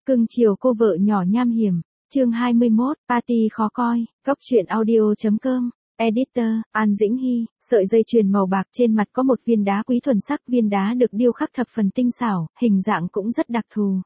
Cưng chiều cô vợ nhỏ nham hiểm. Chương 21, party khó coi. Góc truyện audio.com. Editor, An Dĩnh Hy. Sợi dây chuyền màu bạc trên mặt có một viên đá quý thuần sắc, viên đá được điêu khắc thập phần tinh xảo, hình dạng cũng rất đặc thù.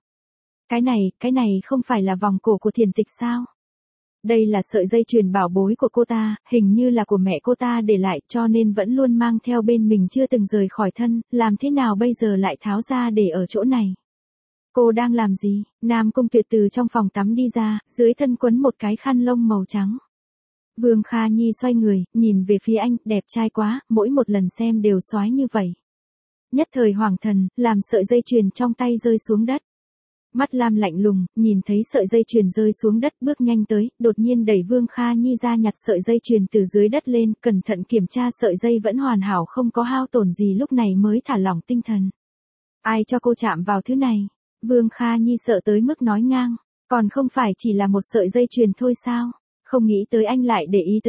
Cái này không phải là vòng cổ của Thiền Tịch sao? Đây là sợi dây chuyền bảo bối của cô ta, hình như là của mẹ cô ta để lại, cho nên vẫn luôn mang theo bên mình chưa từng rời khỏi thân, làm thế nào bây giờ lại tháo ra để ở chỗ này? Cô đang làm gì? Nam Cung Tuyệt từ trong phòng tắm đi ra, dưới thân quấn một cái khăn lông màu trắng. Vương Kha Nhi xoay người, nhìn về phía anh, đẹp trai quá, mỗi một lần xem đều soái như vậy. Nhất thời hoàng thần, làm sợi dây chuyền trong tay rơi xuống đất. Mắt Lam lạnh lùng, nhìn thấy sợi dây chuyền rơi xuống đất, bước nhanh tới, đột nhiên đẩy Vương Kha Nhi ra nhặt sợi dây chuyền từ dưới đất lên, cẩn thận kiểm tra sợi dây vẫn hoàn hảo không có hao tổn gì, lúc này mới thả lỏng tinh thần. Ai cho cô chạm vào thứ này? Vương Kha Nhi sợ tới mức nói ngang, còn không phải chỉ là một sợi dây chuyền thôi sao? Không nghĩ tới anh lại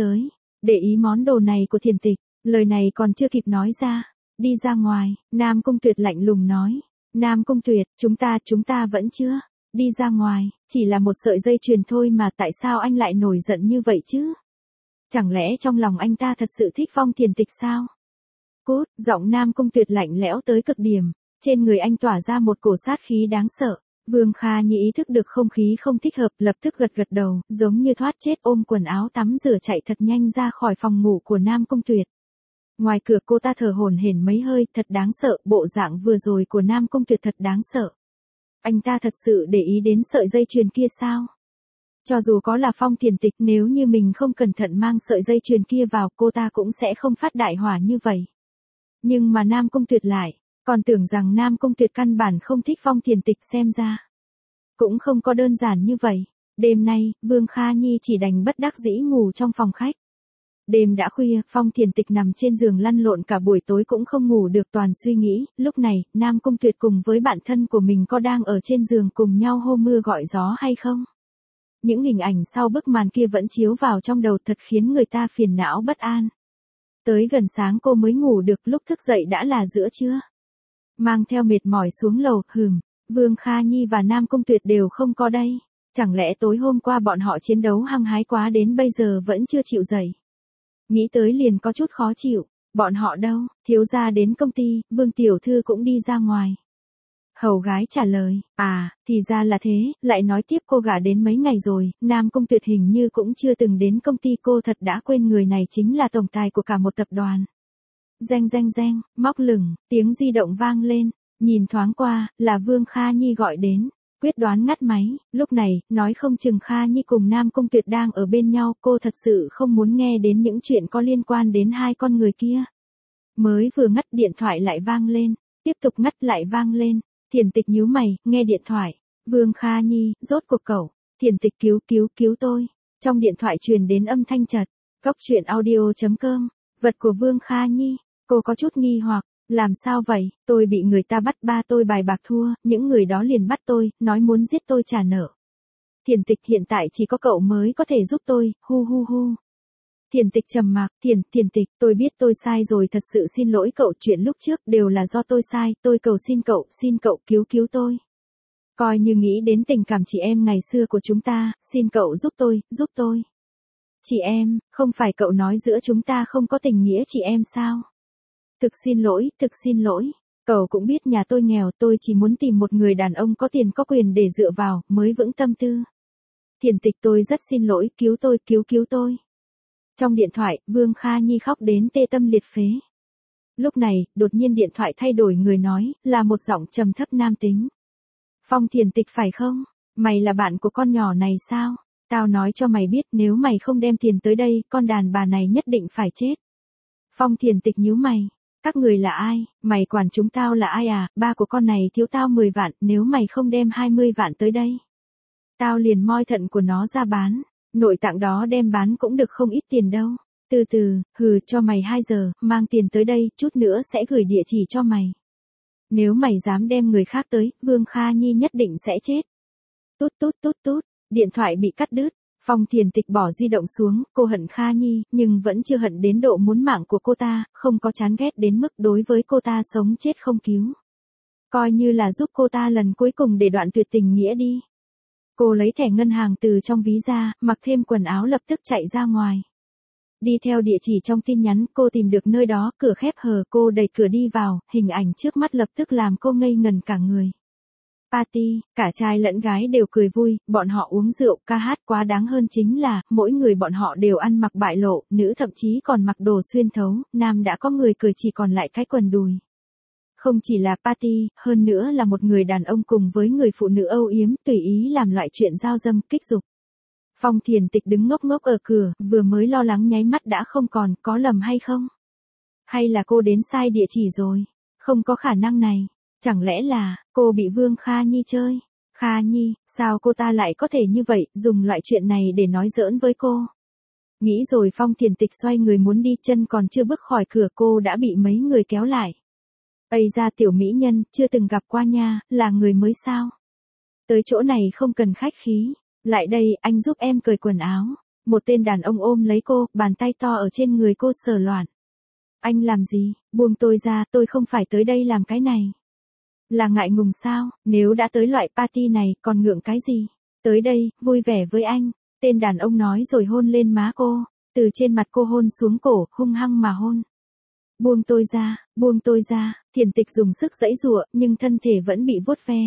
để ý món đồ này của Thiền Tịch. Lời này còn chưa kịp nói ra, đi ra ngoài, Nam Cung Tuyệt lạnh lùng nói. Nam Cung Tuyệt, chúng ta vẫn chưa đi ra ngoài, chỉ là một sợi dây chuyền thôi mà tại sao anh lại nổi giận như vậy chứ? Chẳng lẽ trong lòng anh ta thật sự thích Phong Thiền Tịch sao? Cút, giọng Nam Cung Tuyệt lạnh lẽo tới cực điểm, trên người anh tỏa ra một cổ sát khí đáng sợ. Vương Kha Nhi ý thức được không khí không thích hợp, lập tức gật đầu, giống như thoát chết, ôm quần áo tắm rửa chạy thật nhanh ra khỏi phòng ngủ của Nam Cung Tuyệt. Ngoài cửa cô ta thở hổn hển mấy hơi, thật đáng sợ, bộ dạng vừa rồi của Nam Cung Tuyệt thật đáng sợ. Anh ta thật sự để ý đến sợi dây chuyền kia sao? Cho dù có là Phong Thiền Tịch, nếu như mình không cẩn thận mang sợi dây chuyền kia vào, cô ta cũng sẽ không phát đại hỏa như vậy. Nhưng mà Nam Cung Tuyệt lại, còn tưởng rằng Nam Cung Tuyệt căn bản không thích Phong Thiền Tịch, xem ra cũng không có đơn giản như vậy. Đêm nay, Vương Kha Nhi chỉ đành bất đắc dĩ ngủ trong phòng khách. Đêm đã khuya, Phong Thiền Tịch nằm trên giường lăn lộn cả buổi tối cũng không ngủ được, toàn suy nghĩ. Lúc này, Nam Cung Tuyệt cùng với bạn thân của mình có đang ở trên giường cùng nhau hô mưa gọi gió hay không? Những hình ảnh sau bức màn kia vẫn chiếu vào trong đầu, thật khiến người ta phiền não bất an. Tới gần sáng cô mới ngủ được, lúc thức dậy đã là giữa trưa. Mang theo mệt mỏi xuống lầu, Vương Kha Nhi và Nam Cung Tuyệt đều không có đây. Chẳng lẽ tối hôm qua bọn họ chiến đấu hăng hái quá đến bây giờ vẫn chưa chịu dậy? Nghĩ tới liền có chút khó chịu. Bọn họ đâu? Thiếu gia đến công ty, Vương tiểu thư cũng đi ra ngoài. Hầu gái trả lời, thì ra là thế, lại nói tiếp cô gả đến mấy ngày rồi, Nam Cung Tuyệt hình như cũng chưa từng đến công ty, cô thật đã quên người này chính là tổng tài của cả một tập đoàn. Reng, móc lửng, tiếng di động vang lên, nhìn thoáng qua, là Vương Kha Nhi gọi đến. Quyết đoán ngắt máy, lúc này, nói không chừng Kha Nhi cùng Nam Cung Tuyệt đang ở bên nhau, cô thật sự không muốn nghe đến những chuyện có liên quan đến hai con người kia. Mới vừa ngắt điện thoại lại vang lên, tiếp tục ngắt lại vang lên, Thiền Tịch nhíu mày, nghe điện thoại, Vương Kha Nhi, rốt cuộc cậu, Thiền Tịch cứu tôi, trong điện thoại truyền đến âm thanh chật, góc truyện audio.com, vật của Vương Kha Nhi, cô có chút nghi hoặc. Làm sao vậy, tôi bị người ta bắt, ba tôi bài bạc thua, những người đó liền bắt tôi, nói muốn giết tôi trả nợ. Thiền Tịch, hiện tại chỉ có cậu mới có thể giúp tôi, hu. Thiền Tịch trầm mặc, Thiền Tịch, tôi biết tôi sai rồi, thật sự xin lỗi cậu, chuyện lúc trước đều là do tôi sai, tôi cầu xin cậu cứu tôi. Coi như nghĩ đến tình cảm chị em ngày xưa của chúng ta, xin cậu giúp tôi. Chị em, không phải cậu nói giữa chúng ta không có tình nghĩa chị em sao? Thực xin lỗi, cậu cũng biết nhà tôi nghèo, tôi chỉ muốn tìm một người đàn ông có tiền có quyền để dựa vào, mới vững tâm tư. Thiền Tịch, tôi rất xin lỗi, cứu tôi. Trong điện thoại, Vương Kha Nhi khóc đến tê tâm liệt phế. Lúc này, đột nhiên điện thoại thay đổi người nói, là một giọng trầm thấp nam tính. Phong Thiền Tịch phải không? Mày là bạn của con nhỏ này sao? Tao nói cho mày biết, nếu mày không đem tiền tới đây, con đàn bà này nhất định phải chết. Phong Thiền Tịch nhíu mày. Các người là ai, mày quản chúng tao là ai à, ba của con này thiếu tao 10 vạn, nếu mày không đem 20 vạn tới đây. Tao liền moi thận của nó ra bán, nội tạng đó đem bán cũng được không ít tiền đâu. Từ từ, cho mày 2 giờ, mang tiền tới đây, chút nữa sẽ gửi địa chỉ cho mày. Nếu mày dám đem người khác tới, Vương Kha Nhi nhất định sẽ chết. Tút, điện thoại bị cắt đứt. Phong Thiền Tịch bỏ di động xuống, cô hận Kha Nhi, nhưng vẫn chưa hận đến độ muốn mạng của cô ta, không có chán ghét đến mức đối với cô ta sống chết không cứu. Coi như là giúp cô ta lần cuối cùng để đoạn tuyệt tình nghĩa đi. Cô lấy thẻ ngân hàng từ trong ví ra, mặc thêm quần áo lập tức chạy ra ngoài. Đi theo địa chỉ trong tin nhắn, cô tìm được nơi đó, cửa khép hờ, cô đẩy cửa đi vào, hình ảnh trước mắt lập tức làm cô ngây ngần cả người. Party, cả trai lẫn gái đều cười vui, bọn họ uống rượu, ca hát, quá đáng hơn chính là, mỗi người bọn họ đều ăn mặc bại lộ, nữ thậm chí còn mặc đồ xuyên thấu, nam đã có người cười chỉ còn lại cái quần đùi. Không chỉ là party, hơn nữa là một người đàn ông cùng với người phụ nữ âu yếm, tùy ý làm loại chuyện giao dâm, kích dục. Phong Thiền Tịch đứng ngốc ngốc ở cửa, vừa mới lo lắng nháy mắt đã không còn, có lầm hay không? Hay là cô đến sai địa chỉ rồi? Không có khả năng này. Chẳng lẽ là, cô bị Vương Kha Nhi chơi? Kha Nhi, sao cô ta lại có thể như vậy, dùng loại chuyện này để nói giỡn với cô? Nghĩ rồi Phong Thiền Tịch xoay người muốn đi, chân còn chưa bước khỏi cửa cô đã bị mấy người kéo lại. Ây ra tiểu mỹ nhân, chưa từng gặp qua nha, là người mới sao? Tới chỗ này không cần khách khí. Lại đây, anh giúp em cởi quần áo. Một tên đàn ông ôm lấy cô, bàn tay to ở trên người cô sờ loạn. Anh làm gì? Buông tôi ra, tôi không phải tới đây làm cái này. Là ngại ngùng sao? Nếu đã tới loại party này, còn ngượng cái gì? Tới đây, vui vẻ với anh. Tên đàn ông nói rồi hôn lên má cô. Từ trên mặt cô hôn xuống cổ, hung hăng mà hôn. Buông tôi ra, Thiền Tịch dùng sức giãy giụa, nhưng thân thể vẫn bị vuốt ve.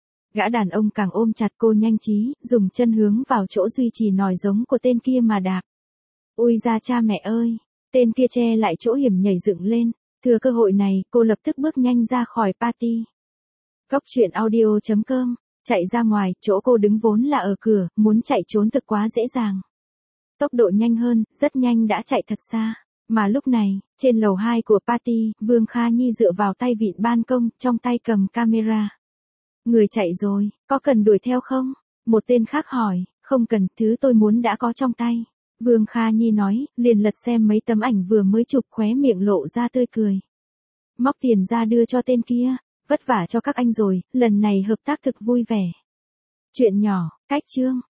Gã đàn ông càng ôm chặt cô nhanh trí, dùng chân hướng vào chỗ duy trì nòi giống của tên kia mà đạp. Ui ra cha mẹ ơi, tên kia che lại chỗ hiểm nhảy dựng lên, thừa cơ hội này, cô lập tức bước nhanh ra khỏi party. Cốc truyện audio.com, chạy ra ngoài, chỗ cô đứng vốn là ở cửa, muốn chạy trốn thực quá dễ dàng. Tốc độ nhanh hơn, rất nhanh đã chạy thật xa. Mà lúc này, trên lầu 2 của party, Vương Kha Nhi dựa vào tay vịn ban công, trong tay cầm camera. Người chạy rồi, có cần đuổi theo không? Một tên khác hỏi, không cần, thứ tôi muốn đã có trong tay. Vương Kha Nhi nói, liền lật xem mấy tấm ảnh vừa mới chụp, khóe miệng lộ ra tươi cười. Móc tiền ra đưa cho tên kia, vất vả cho các anh rồi, lần này hợp tác thực vui vẻ. Chuyện nhỏ, cách chương.